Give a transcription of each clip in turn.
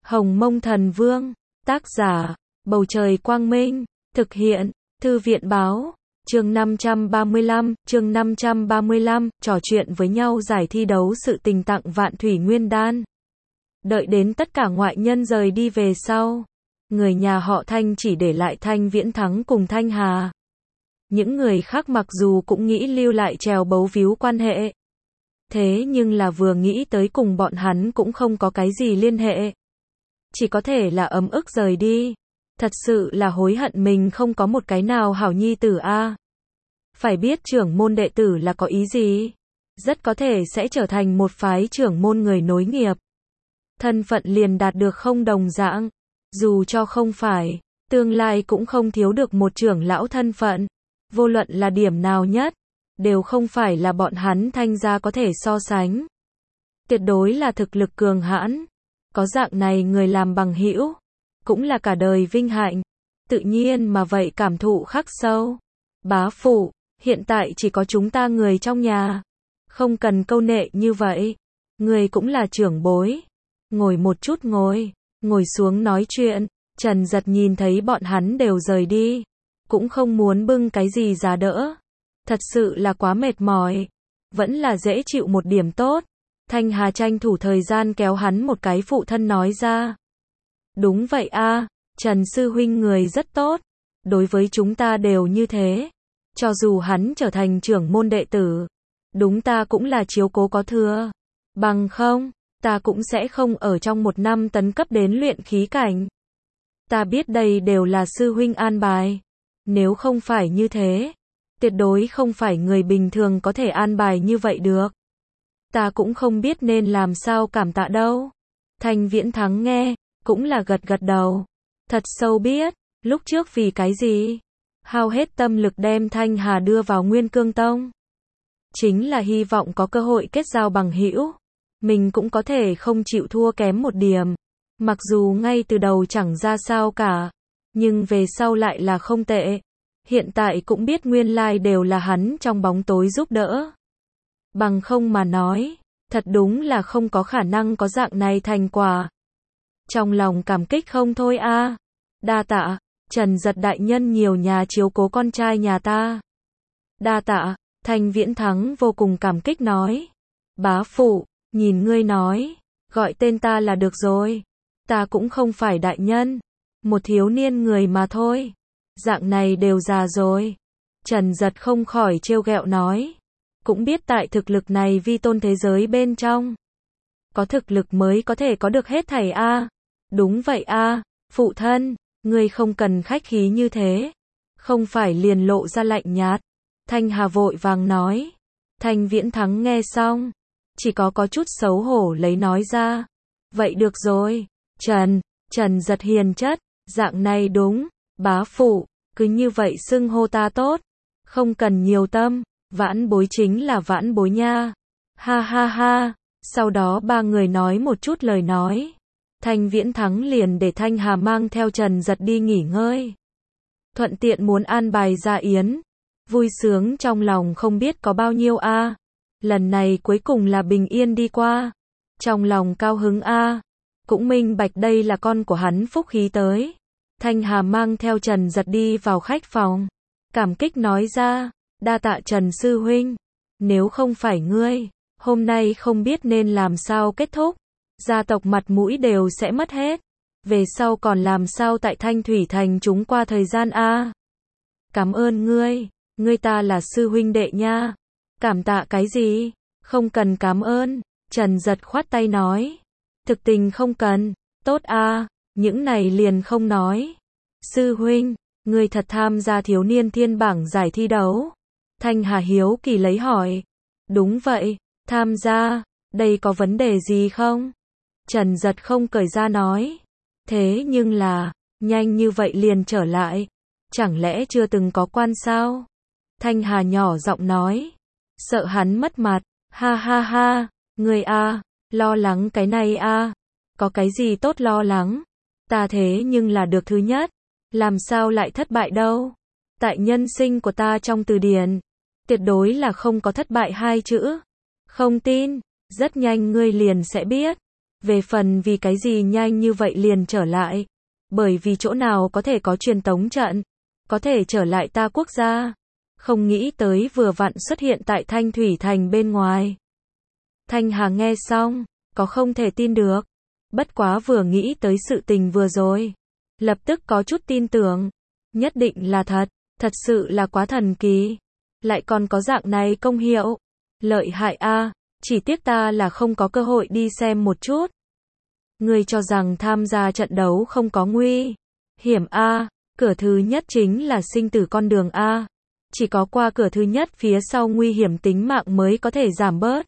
Hồng Mông Thần Vương, tác giả, Bầu Trời Quang Minh, thực hiện, Thư viện Báo, chương 535, trò chuyện với nhau giải thi đấu sự tình tặng Vạn Thủy Nguyên Đan. Đợi đến tất cả ngoại nhân rời đi về sau, người nhà họ Thanh chỉ để lại Thanh Viễn Thắng cùng Thanh Hà. Những người khác mặc dù cũng nghĩ lưu lại trèo bấu víu quan hệ, thế nhưng là vừa nghĩ tới cùng bọn hắn cũng không có cái gì liên hệ. Chỉ có thể là ấm ức rời đi. Thật sự là hối hận mình không có một cái nào hảo nhi tử a. Phải biết trưởng môn đệ tử là có ý gì? Rất có thể sẽ trở thành một phái trưởng môn người nối nghiệp. Thân phận liền đạt được không đồng dạng. Dù cho không phải, tương lai cũng không thiếu được một trưởng lão thân phận. Vô luận là điểm nào nhất, đều không phải là bọn hắn Thanh gia có thể so sánh. Tuyệt đối là thực lực cường hãn. Có dạng này người làm bằng hữu, cũng là cả đời vinh hạnh. Tự nhiên mà vậy cảm thụ khắc sâu. Bá phụ, hiện tại chỉ có chúng ta người trong nhà. Không cần câu nệ như vậy. Người cũng là trưởng bối. Ngồi một chút ngồi xuống nói chuyện. Trần Giật nhìn thấy bọn hắn đều rời đi. Cũng không muốn bưng cái gì giá đỡ. Thật sự là quá mệt mỏi. Vẫn là dễ chịu một điểm tốt. Thanh Hà tranh thủ thời gian kéo hắn một cái phụ thân nói ra. Đúng vậy a, Trần sư huynh người rất tốt. Đối với chúng ta đều như thế. Cho dù hắn trở thành trưởng môn đệ tử, đúng ta cũng là chiếu cố có thừa. Bằng không, ta cũng sẽ không ở trong một năm tấn cấp đến luyện khí cảnh. Ta biết đây đều là sư huynh an bài. Nếu không phải như thế, tuyệt đối không phải người bình thường có thể an bài như vậy được. Ta cũng không biết nên làm sao cảm tạ đâu. Thanh Viễn Thắng nghe, cũng là gật gật đầu. Thật sâu biết, lúc trước vì cái gì? Hao hết tâm lực đem Thanh Hà đưa vào Nguyên Cương Tông. Chính là hy vọng có cơ hội kết giao bằng hữu. Mình cũng có thể không chịu thua kém một điểm. Mặc dù ngay từ đầu chẳng ra sao cả, nhưng về sau lại là không tệ. Hiện tại cũng biết nguyên lai đều là hắn trong bóng tối giúp đỡ. Bằng không mà nói, thật đúng là không có khả năng có dạng này thành quả. Trong lòng cảm kích không thôi a. Đa tạ, Trần Giật đại nhân nhiều nhà chiếu cố con trai nhà ta. Đa tạ, Thanh Viễn Thắng vô cùng cảm kích nói. Bá phụ, nhìn ngươi nói, gọi tên ta là được rồi. Ta cũng không phải đại nhân, một thiếu niên người mà thôi. Dạng này đều già rồi. Trần Giật không khỏi trêu ghẹo nói. Cũng biết tại thực lực này vi tôn thế giới bên trong. Có thực lực mới có thể có được hết thảy a. Đúng vậy a, phụ thân, ngươi không cần khách khí như thế. Không phải liền lộ ra lạnh nhạt. Thanh Hà vội vàng nói. Thanh Viễn Thắng nghe xong, chỉ có chút xấu hổ lấy nói ra. Vậy được rồi, Trần Giật hiền chất, dạng này đúng, bá phụ, cứ như vậy xưng hô ta tốt. Không cần nhiều tâm. Vãn bối chính là vãn bối nha. Ha ha ha. Sau đó ba người nói một chút lời nói. Thanh Viễn Thắng liền để Thanh Hà mang theo Trần Giật đi nghỉ ngơi. Thuận tiện muốn an bài ra yến. Vui sướng trong lòng không biết có bao nhiêu a. Lần này cuối cùng là bình yên đi qua. Trong lòng cao hứng a. Cũng minh bạch đây là con của hắn phúc khí tới. Thanh Hà mang theo Trần Giật đi vào khách phòng. Cảm kích nói ra. Đa tạ Trần sư huynh. Nếu không phải ngươi, hôm nay không biết nên làm sao kết thúc. Gia tộc mặt mũi đều sẽ mất hết. Về sau còn làm sao tại Thanh Thủy Thành chúng qua thời gian a. Cảm ơn ngươi, ngươi ta là sư huynh đệ nha. Cảm tạ cái gì? Không cần cảm ơn. Trần Giật khoát tay nói. Thực tình không cần. Tốt a, những này liền không nói. Sư huynh, ngươi thật tham gia thiếu niên thiên bảng giải thi đấu? Thanh Hà hiếu kỳ lấy hỏi. Đúng vậy, tham gia, đây có vấn đề gì không? Trần Giật không cởi ra nói. Thế nhưng là, nhanh như vậy liền trở lại. Chẳng lẽ chưa từng có quan sao? Thanh Hà nhỏ giọng nói. Sợ hắn mất mặt, ha ha ha, người a, lo lắng cái này a. Có cái gì tốt lo lắng? Ta thế nhưng là được thứ nhất. Làm sao lại thất bại đâu? Tại nhân sinh của ta trong từ điển, tuyệt đối là không có thất bại hai chữ. Không tin, rất nhanh ngươi liền sẽ biết. Về phần vì cái gì nhanh như vậy liền trở lại. Bởi vì chỗ nào có thể có truyền tống trận, có thể trở lại ta quốc gia. Không nghĩ tới vừa vặn xuất hiện tại Thanh Thủy Thành bên ngoài. Thanh Hà nghe xong, có không thể tin được. Bất quá vừa nghĩ tới sự tình vừa rồi, lập tức có chút tin tưởng. Nhất định là thật, thật sự là quá thần kỳ. Lại còn có dạng này công hiệu. Lợi hại a, chỉ tiếc ta là không có cơ hội đi xem một chút. Ngươi cho rằng tham gia trận đấu không có nguy hiểm a, cửa thứ nhất chính là sinh tử con đường a. Chỉ có qua cửa thứ nhất phía sau nguy hiểm tính mạng mới có thể giảm bớt.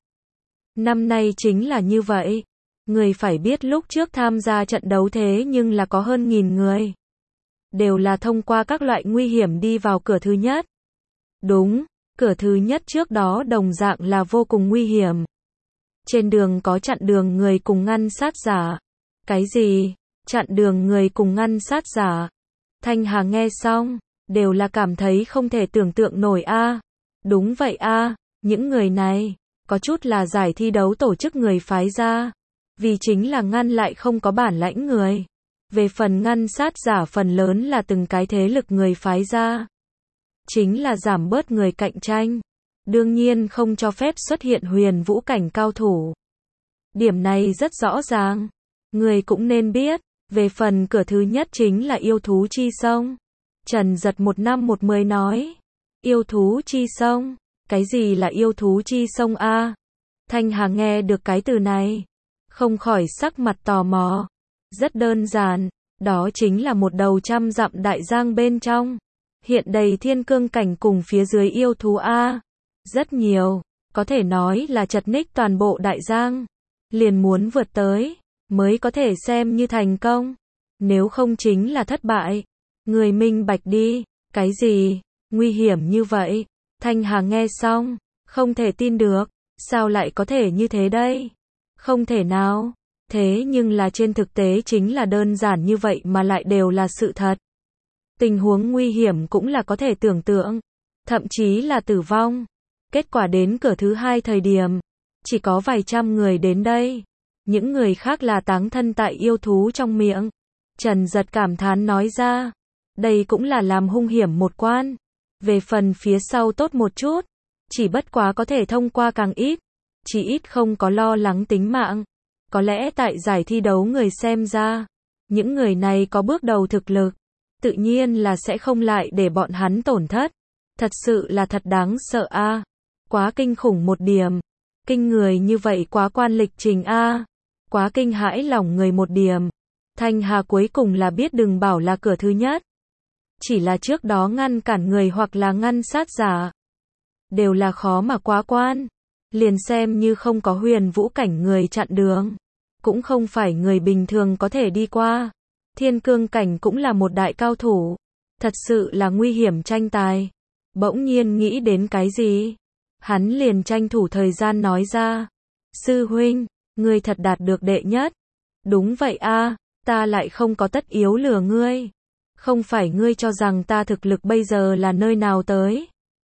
Năm nay chính là như vậy. Người phải biết lúc trước tham gia trận đấu thế nhưng là có hơn 1000 người. Đều là thông qua các loại nguy hiểm đi vào cửa thứ nhất. Đúng, cửa thứ nhất trước đó đồng dạng là vô cùng nguy hiểm. Trên đường có chặn đường người cùng ngăn sát giả. Cái gì? Chặn đường người cùng ngăn sát giả? Thanh Hà nghe xong, đều là cảm thấy không thể tưởng tượng nổi a. Đúng vậy a, những người này, có chút là giải thi đấu tổ chức người phái ra. Vì chính là ngăn lại không có bản lãnh người. Về phần ngăn sát giả phần lớn là từng cái thế lực người phái ra. Chính là giảm bớt người cạnh tranh. Đương nhiên không cho phép xuất hiện huyền vũ cảnh cao thủ. Điểm này rất rõ ràng. Người cũng nên biết. Về phần cửa thứ nhất chính là yêu thú chi sông. Trần Giật 1/10 nói. Yêu thú chi sông. Cái gì là yêu thú chi sông a? Thanh Hà nghe được cái từ này, không khỏi sắc mặt tò mò. Rất đơn giản, đó chính là một đầu 100 dặm đại giang bên trong. Hiện đầy thiên cương cảnh cùng phía dưới yêu thú a. Rất nhiều, có thể nói là chật ních toàn bộ đại giang. Liền muốn vượt tới, mới có thể xem như thành công. Nếu không chính là thất bại. Người minh bạch đi, cái gì, nguy hiểm như vậy. Thanh Hà nghe xong, không thể tin được, sao lại có thể như thế đây? Không thể nào, thế nhưng là trên thực tế chính là đơn giản như vậy mà lại đều là sự thật. Tình huống nguy hiểm cũng là có thể tưởng tượng, thậm chí là tử vong. Kết quả đến cửa thứ hai thời điểm, chỉ có vài trăm người đến đây. Những người khác là táng thân tại yêu thú trong miệng. Trần Giật cảm thán nói ra, đây cũng là làm hung hiểm một quan. Về phần phía sau tốt một chút, chỉ bất quá có thể thông qua càng ít, chỉ ít không có lo lắng tính mạng. Có lẽ tại giải thi đấu người xem ra, những người này có bước đầu thực lực, tự nhiên là sẽ không lại để bọn hắn tổn thất. Thật sự là thật đáng sợ a, quá kinh khủng một điểm, kinh người như vậy quá quan lịch trình a, quá kinh hãi lòng người một điểm. Thanh Hà cuối cùng là biết đừng bảo là cửa thứ nhất. Chỉ là trước đó ngăn cản người hoặc là ngăn sát giả, đều là khó mà quá quan. Liền xem như không có huyền vũ cảnh người chặn đường, cũng không phải người bình thường có thể đi qua. Thiên cương cảnh cũng là một đại cao thủ. Thật sự là nguy hiểm tranh tài. Bỗng nhiên nghĩ đến cái gì? Hắn liền tranh thủ thời gian nói ra. Sư huynh, ngươi thật đạt được đệ nhất. Đúng vậy a, ta lại không có tất yếu lừa ngươi. Không phải ngươi cho rằng ta thực lực bây giờ là nơi nào tới.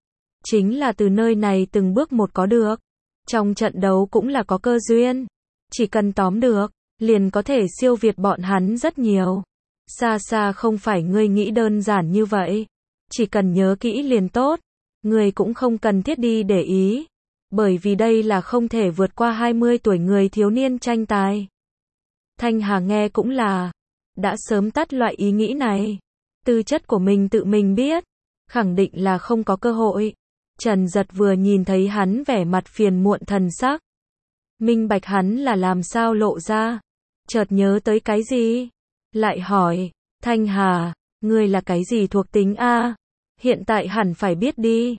Chính là từ nơi này từng bước một có được. Trong trận đấu cũng là có cơ duyên. Chỉ cần tóm được, liền có thể siêu việt bọn hắn rất nhiều. Xa xa không phải ngươi nghĩ đơn giản như vậy. Chỉ cần nhớ kỹ liền tốt. Ngươi cũng không cần thiết đi để ý. Bởi vì đây là không thể vượt qua 20 tuổi người thiếu niên tranh tài. Thanh Hà nghe cũng là đã sớm tắt loại ý nghĩ này. Tư chất của mình tự mình biết, khẳng định là không có cơ hội. Trần Giật vừa nhìn thấy hắn vẻ mặt phiền muộn thần sắc, minh bạch hắn là làm sao lộ ra. Chợt nhớ tới cái gì, lại hỏi, Thanh Hà, ngươi là cái gì thuộc tính a? Hiện tại hẳn phải biết đi.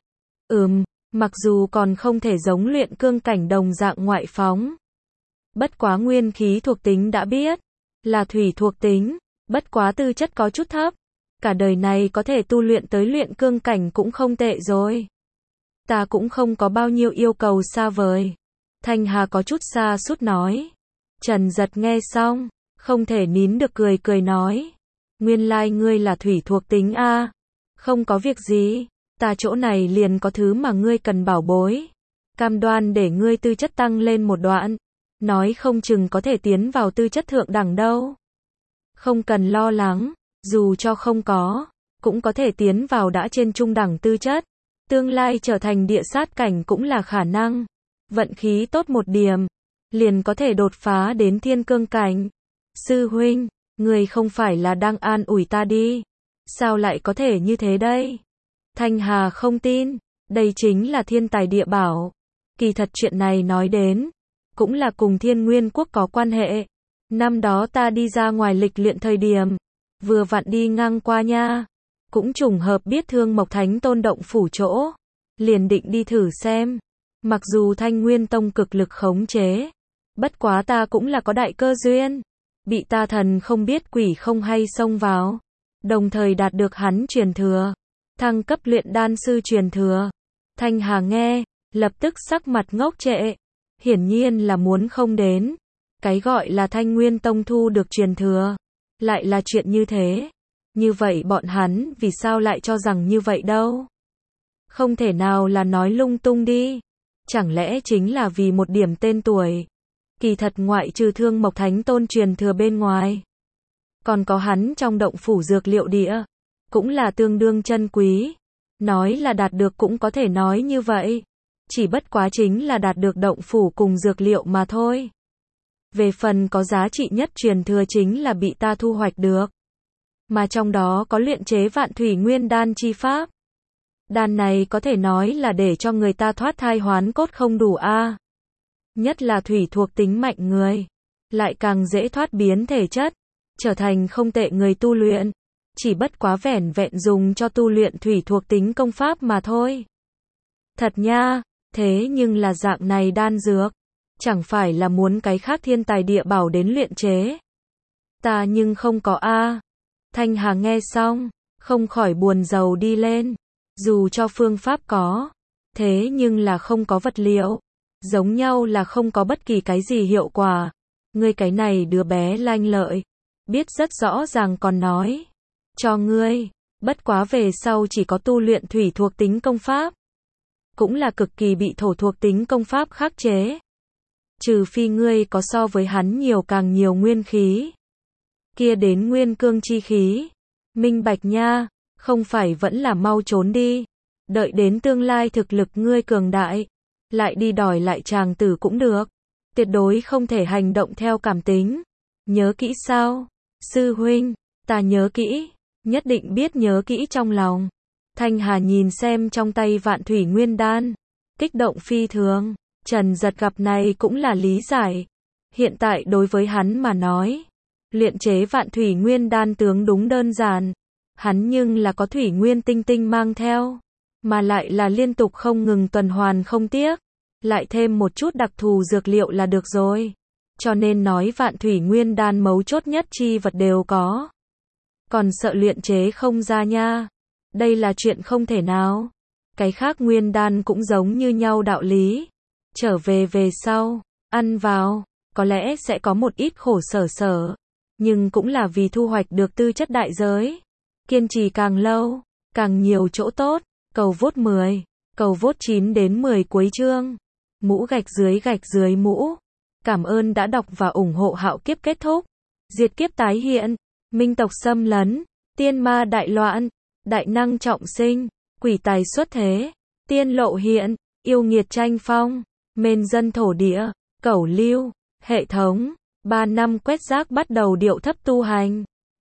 Mặc dù còn không thể giống luyện cương cảnh đồng dạng ngoại phóng. Bất quá nguyên khí thuộc tính đã biết, là thủy thuộc tính, bất quá tư chất có chút thấp. Cả đời này có thể tu luyện tới luyện cương cảnh cũng không tệ rồi. Ta cũng không có bao nhiêu yêu cầu xa vời. Thanh Hà có chút xa sút nói. Trần Giật nghe xong, không thể nín được cười cười nói. Nguyên lai ngươi là thủy thuộc tính a. Không có việc gì, ta chỗ này liền có thứ mà ngươi cần bảo bối. Cam đoan để ngươi tư chất tăng lên một đoạn. nói không chừng có thể tiến vào tư chất thượng đẳng đâu. Không cần lo lắng, dù cho không có, cũng có thể tiến vào đã trên trung đẳng tư chất. Tương lai trở thành địa sát cảnh cũng là khả năng. Vận khí tốt một điểm, liền có thể đột phá đến thiên cương cảnh. Sư huynh, người không phải là đang an ủi ta đi. Sao lại có thể như thế đây? Thanh Hà không tin, đây chính là thiên tài địa bảo. Kỳ thật chuyện này nói đến, cũng là cùng Thiên Nguyên Quốc có quan hệ. Năm đó ta đi ra ngoài lịch luyện thời điểm, vừa vặn đi ngang qua nha. Cũng trùng hợp biết Thương Mộc Thánh Tôn động phủ chỗ. Liền định đi thử xem. Mặc dù Thanh Nguyên Tông cực lực khống chế, bất quá ta cũng là có đại cơ duyên. Bị ta thần không biết quỷ không hay xông vào. Đồng thời đạt được hắn truyền thừa. Thăng cấp luyện đan sư truyền thừa. Thanh Hà nghe, lập tức sắc mặt ngốc trệ. Hiển nhiên là muốn không đến. Cái gọi là Thanh Nguyên Tông thu được truyền thừa. Lại là chuyện như thế. Như vậy bọn hắn vì sao lại cho rằng như vậy đâu? Không thể nào là nói lung tung đi. Chẳng lẽ chính là vì một điểm tên tuổi? Kỳ thật ngoại trừ Thương Mộc Thánh Tôn truyền thừa bên ngoài, còn có hắn trong động phủ dược liệu địa, cũng là tương đương chân quý. Nói là đạt được cũng có thể nói như vậy. Chỉ bất quá chính là đạt được động phủ cùng dược liệu mà thôi. Về phần có giá trị nhất truyền thừa chính là bị ta thu hoạch được. Mà trong đó có luyện chế Vạn Thủy Nguyên Đan chi pháp. Đan này có thể nói là để cho người ta thoát thai hoán cốt không đủ a. Nhất là thủy thuộc tính mạnh người, lại càng dễ thoát biến thể chất, trở thành không tệ người tu luyện. Chỉ bất quá vẻn vẹn dùng cho tu luyện thủy thuộc tính công pháp mà thôi. Thật nha, thế nhưng là dạng này đan dược, chẳng phải là muốn cái khác thiên tài địa bảo đến luyện chế. Ta nhưng không có a. Thanh Hà nghe xong, không khỏi buồn rầu đi lên. Dù cho phương pháp có, thế nhưng là không có vật liệu. Giống nhau là không có bất kỳ cái gì hiệu quả. Ngươi cái này đứa bé lanh lợi, biết rất rõ ràng còn nói. Cho ngươi, bất quá về sau chỉ có tu luyện thủy thuộc tính công pháp. Cũng là cực kỳ bị thổ thuộc tính công pháp khắc chế. Trừ phi ngươi có so với hắn nhiều càng nhiều nguyên khí. Kia đến nguyên cương chi khí. Minh bạch nha, không phải vẫn là mau trốn đi. Đợi đến tương lai thực lực ngươi cường đại, lại đi đòi lại chàng tử cũng được. Tuyệt đối không thể hành động theo cảm tính. Nhớ kỹ sao? Sư huynh, ta nhớ kỹ, nhất định biết nhớ kỹ trong lòng. Thanh Hà nhìn xem trong tay Vạn Thủy Nguyên Đan, kích động phi thường. Trần Giật gặp này cũng là lý giải. Hiện tại đối với hắn mà nói, luyện chế Vạn Thủy Nguyên Đan tướng đúng đơn giản. Hắn nhưng là có thủy nguyên tinh tinh mang theo, mà lại là liên tục không ngừng tuần hoàn không tiếc. Lại thêm một chút đặc thù dược liệu là được rồi. Cho nên nói Vạn Thủy Nguyên Đan mấu chốt nhất chi vật đều có. Còn sợ luyện chế không ra nha. Đây là chuyện không thể nào. Cái khác Nguyên Đan cũng giống như nhau đạo lý. Trở về sau, ăn vào, có lẽ sẽ có một ít khổ sở. Nhưng cũng là vì thu hoạch được tư chất đại giới. Kiên trì càng lâu, càng nhiều chỗ tốt. Cầu vote 10, cầu vote 9 đến 10 cuối chương. Mũ gạch dưới mũ. Cảm ơn đã đọc và ủng hộ Hạo Kiếp kết thúc. Diệt kiếp tái hiện, minh tộc xâm lấn, tiên ma đại loạn, đại năng trọng sinh, quỷ tài xuất thế, tiên lộ hiện, yêu nghiệt tranh phong, mên dân thổ địa, cẩu lưu, hệ thống, 3 năm quét rác bắt đầu điệu thấp tu hành.